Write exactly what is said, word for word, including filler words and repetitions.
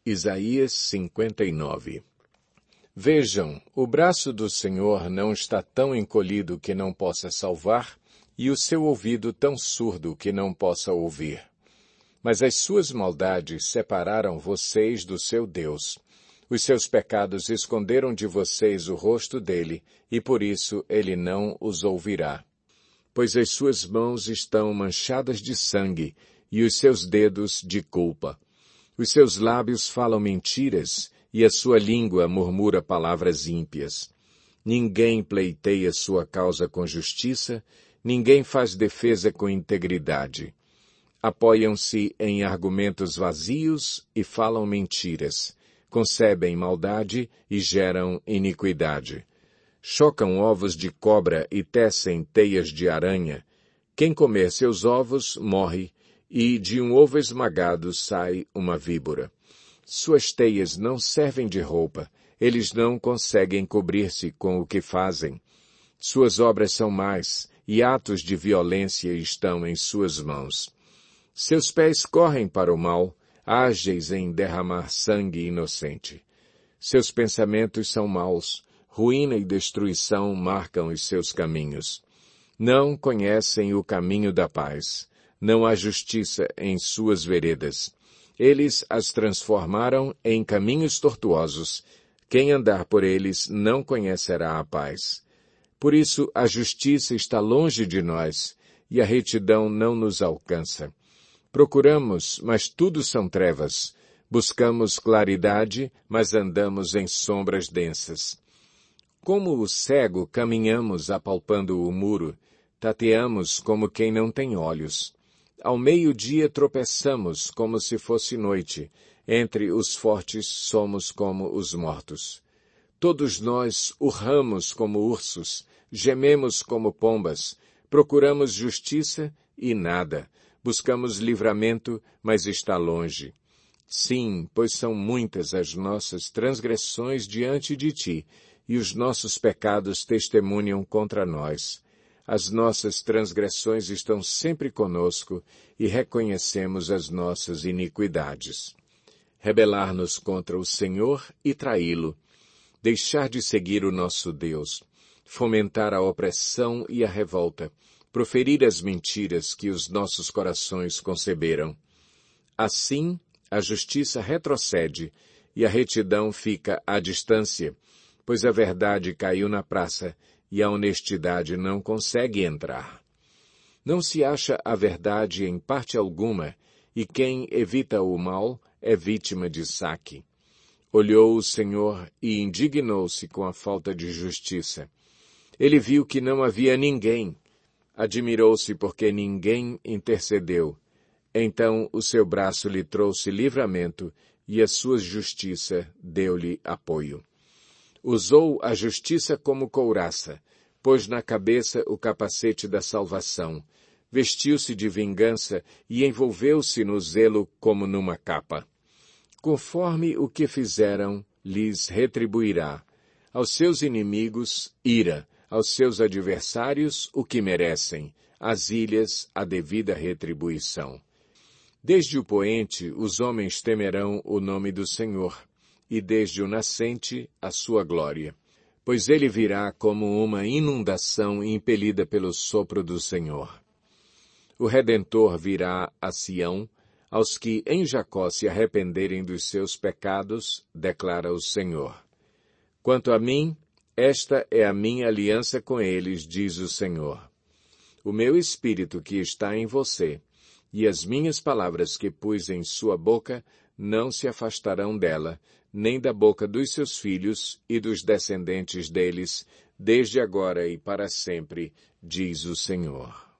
Isaías cinquenta e nove. Vejam, o braço do Senhor não está tão encolhido que não possa salvar, e o seu ouvido tão surdo que não possa ouvir. Mas as suas maldades separaram vocês do seu Deus. Os seus pecados esconderam de vocês o rosto dele, e por isso ele não os ouvirá. Pois as suas mãos estão manchadas de sangue, e os seus dedos de culpa. Os seus lábios falam mentiras, e a sua língua murmura palavras ímpias. Ninguém pleiteia sua causa com justiça, ninguém faz defesa com integridade. Apoiam-se em argumentos vazios e falam mentiras. Concebem maldade e geram iniquidade. Chocam ovos de cobra e tecem teias de aranha. Quem comer seus ovos morre, e de um ovo esmagado sai uma víbora. Suas teias não servem de roupa, eles não conseguem cobrir-se com o que fazem. Suas obras são más, e atos de violência estão em suas mãos. Seus pés correm para o mal, ágeis em derramar sangue inocente. Seus pensamentos são maus, ruína e destruição marcam os seus caminhos. Não conhecem o caminho da paz, não há justiça em suas veredas. Eles as transformaram em caminhos tortuosos. Quem andar por eles não conhecerá a paz. Por isso a justiça está longe de nós, e a retidão não nos alcança. Procuramos, mas tudo são trevas. Buscamos claridade, mas andamos em sombras densas. Como o cego, caminhamos apalpando o muro, tateamos como quem não tem olhos. Ao meio-dia tropeçamos como se fosse noite, entre os fortes somos como os mortos. Todos nós urramos como ursos, gememos como pombas, procuramos justiça e nada, buscamos livramento, mas está longe. Sim, pois são muitas as nossas transgressões diante de ti, e os nossos pecados testemunham contra nós. As nossas transgressões estão sempre conosco e reconhecemos as nossas iniquidades. Rebelar-nos contra o Senhor e traí-lo. Deixar de seguir o nosso Deus. Fomentar a opressão e a revolta. Proferir as mentiras que os nossos corações conceberam. Assim, a justiça retrocede e a retidão fica à distância, pois a verdade caiu na praça e a honestidade não consegue entrar. Não se acha a verdade em parte alguma, e quem evita o mal é vítima de saque. Olhou o Senhor e indignou-se com a falta de justiça. Ele viu que não havia ninguém. Admirou-se porque ninguém intercedeu. Então o seu braço lhe trouxe livramento, e a sua justiça deu-lhe apoio. Usou a justiça como couraça, pôs na cabeça o capacete da salvação, vestiu-se de vingança e envolveu-se no zelo como numa capa. Conforme o que fizeram, lhes retribuirá. Aos seus inimigos, ira, aos seus adversários, o que merecem, às ilhas, a devida retribuição. Desde o poente, os homens temerão o nome do Senhor, e desde o nascente, a sua glória. Pois ele virá como uma inundação impelida pelo sopro do Senhor. O Redentor virá a Sião, aos que em Jacó se arrependerem dos seus pecados, declara o Senhor. Quanto a mim, esta é a minha aliança com eles, diz o Senhor. O meu espírito que está em você, e as minhas palavras que pus em sua boca, não se afastarão dela, nem da boca dos seus filhos e dos descendentes deles, desde agora e para sempre, diz o Senhor.